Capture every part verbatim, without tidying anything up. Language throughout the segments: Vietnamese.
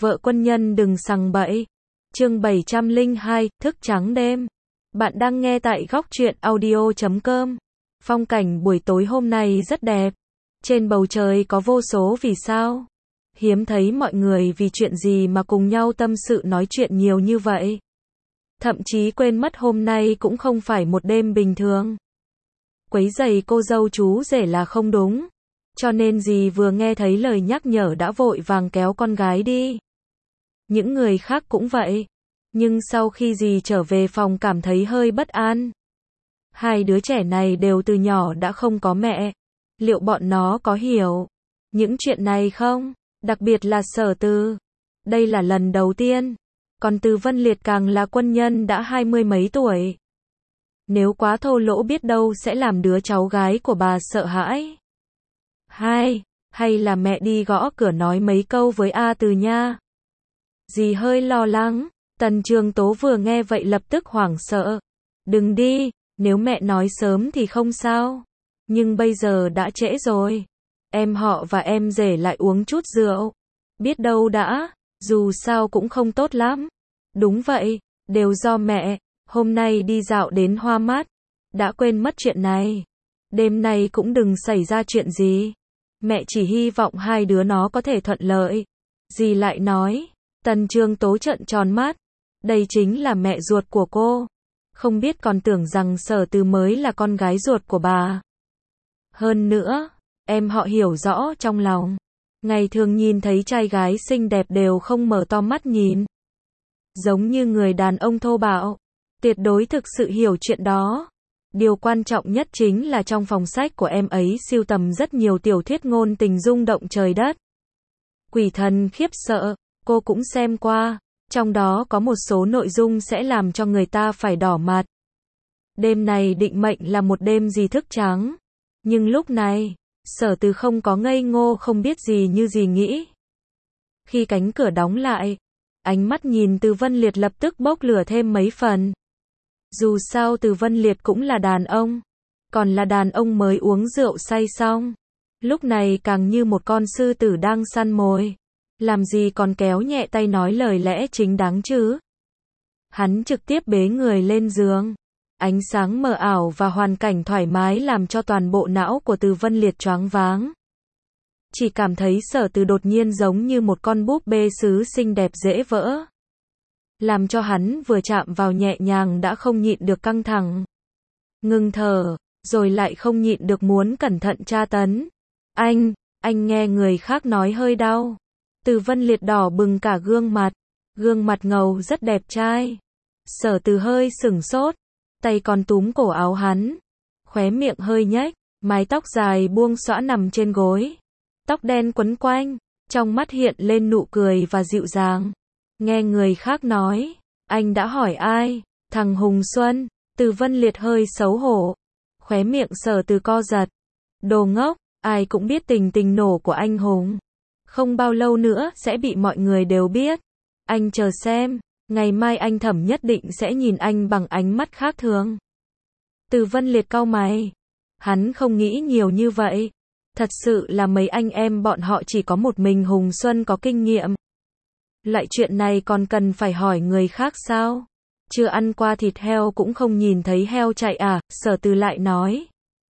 Vợ quân nhân đừng sằng bậy. Chương bảy trăm lẻ hai, thức trắng đêm. Bạn đang nghe tại góc truyện audio chấm com. Phong cảnh buổi tối hôm nay rất đẹp. Trên bầu trời có vô số vì sao. Hiếm thấy mọi người vì chuyện gì mà cùng nhau tâm sự nói chuyện nhiều như vậy. Thậm chí quên mất hôm nay cũng không phải một đêm bình thường. Quấy rầy cô dâu chú rể là không đúng. Cho nên dì vừa nghe thấy lời nhắc nhở đã vội vàng kéo con gái đi. Những người khác cũng vậy. Nhưng sau khi dì trở về phòng cảm thấy hơi bất an. Hai đứa trẻ này đều từ nhỏ đã không có mẹ. Liệu bọn nó có hiểu những chuyện này không? Đặc biệt là Sở Từ. Đây là lần đầu tiên. Còn Từ Vân Liệt càng là quân nhân đã hai mươi mấy tuổi. Nếu quá thô lỗ biết đâu sẽ làm đứa cháu gái của bà sợ hãi. Hai, hay là mẹ đi gõ cửa nói mấy câu với A Từ nha. Dì hơi lo lắng. Tần Trường Tố vừa nghe vậy lập tức hoảng sợ. Đừng đi, nếu mẹ nói sớm thì không sao. Nhưng bây giờ đã trễ rồi. Em họ và em rể lại uống chút rượu. Biết đâu đã, dù sao cũng không tốt lắm. Đúng vậy, đều do mẹ. Hôm nay đi dạo đến Hoa Mát. Đã quên mất chuyện này. Đêm nay cũng đừng xảy ra chuyện gì. Mẹ chỉ hy vọng hai đứa nó có thể thuận lợi. Dì lại nói. Tần Trường Tố trợn tròn mắt. Đây chính là mẹ ruột của cô. Không biết còn tưởng rằng Sở Từ mới là con gái ruột của bà. Hơn nữa, em họ hiểu rõ trong lòng. Ngày thường nhìn thấy trai gái xinh đẹp đều không mở to mắt nhìn. Giống như người đàn ông thô bạo. Tuyệt đối thực sự hiểu chuyện đó. Điều quan trọng nhất chính là trong phòng sách của em ấy sưu tầm rất nhiều tiểu thuyết ngôn tình rung động trời đất. Quỷ thần khiếp sợ, cô cũng xem qua. Trong đó có một số nội dung sẽ làm cho người ta phải đỏ mặt. Đêm này định mệnh là một đêm gì thức trắng. Nhưng lúc này, Sở Từ không có ngây ngô không biết gì như gì nghĩ. Khi cánh cửa đóng lại, ánh mắt nhìn Từ Vân Liệt lập tức bốc lửa thêm mấy phần. Dù sao Từ Vân Liệt cũng là đàn ông. Còn là đàn ông mới uống rượu say xong. Lúc này càng như một con sư tử đang săn mồi. Làm gì còn kéo nhẹ tay nói lời lẽ chính đáng chứ. Hắn trực tiếp bế người lên giường. Ánh sáng mờ ảo và hoàn cảnh thoải mái làm cho toàn bộ não của Từ Vân Liệt choáng váng. Chỉ cảm thấy Sở Từ đột nhiên giống như một con búp bê sứ xinh đẹp dễ vỡ. Làm cho hắn vừa chạm vào nhẹ nhàng đã không nhịn được căng thẳng. Ngừng thở, rồi lại không nhịn được muốn cẩn thận tra tấn. Anh, anh nghe người khác nói hơi đau. Từ Vân Liệt đỏ bừng cả gương mặt. Gương mặt ngầu rất đẹp trai. Sở Từ hơi sửng sốt. Tay còn túm cổ áo hắn. Khóe miệng hơi nhếch. Mái tóc dài buông xõa nằm trên gối. Tóc đen quấn quanh. Trong mắt hiện lên nụ cười và dịu dàng. Nghe người khác nói. Anh đã hỏi ai? Thằng Hùng Xuân. Từ Vân Liệt hơi xấu hổ. Khóe miệng Sở Từ co giật. Đồ ngốc. Ai cũng biết tình tình nổ của anh Hùng. Không bao lâu nữa sẽ bị mọi người đều biết. Anh chờ xem, ngày mai anh Thẩm nhất định sẽ nhìn anh bằng ánh mắt khác thường. Từ Vân Liệt cau mày. Hắn không nghĩ nhiều như vậy. Thật sự là mấy anh em bọn họ chỉ có một mình Hùng Xuân có kinh nghiệm. Lại chuyện này còn cần phải hỏi người khác sao? Chưa ăn qua thịt heo cũng không nhìn thấy heo chạy à? Sở Từ lại nói.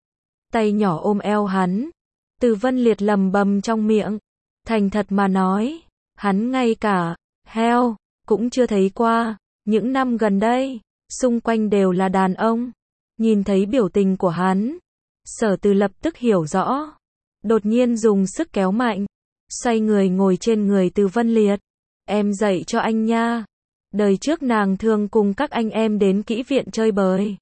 Tay nhỏ ôm eo hắn. Từ Vân Liệt lầm bầm trong miệng. Thành thật mà nói, hắn ngay cả heo cũng chưa thấy qua. Những năm gần đây, xung quanh đều là đàn ông. Nhìn thấy biểu tình của hắn, Sở Từ lập tức hiểu rõ. Đột nhiên dùng sức kéo mạnh, xoay người ngồi trên người Từ Vân Liệt. Em dạy cho anh nha. Đời trước nàng thường cùng các anh em đến kỹ viện chơi bời.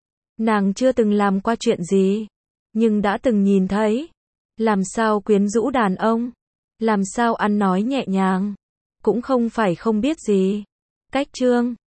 Nàng chưa từng làm qua chuyện gì, nhưng đã từng nhìn thấy. Làm sao quyến rũ đàn ông. Làm sao ăn nói nhẹ nhàng. Cũng không phải không biết gì. Cách chương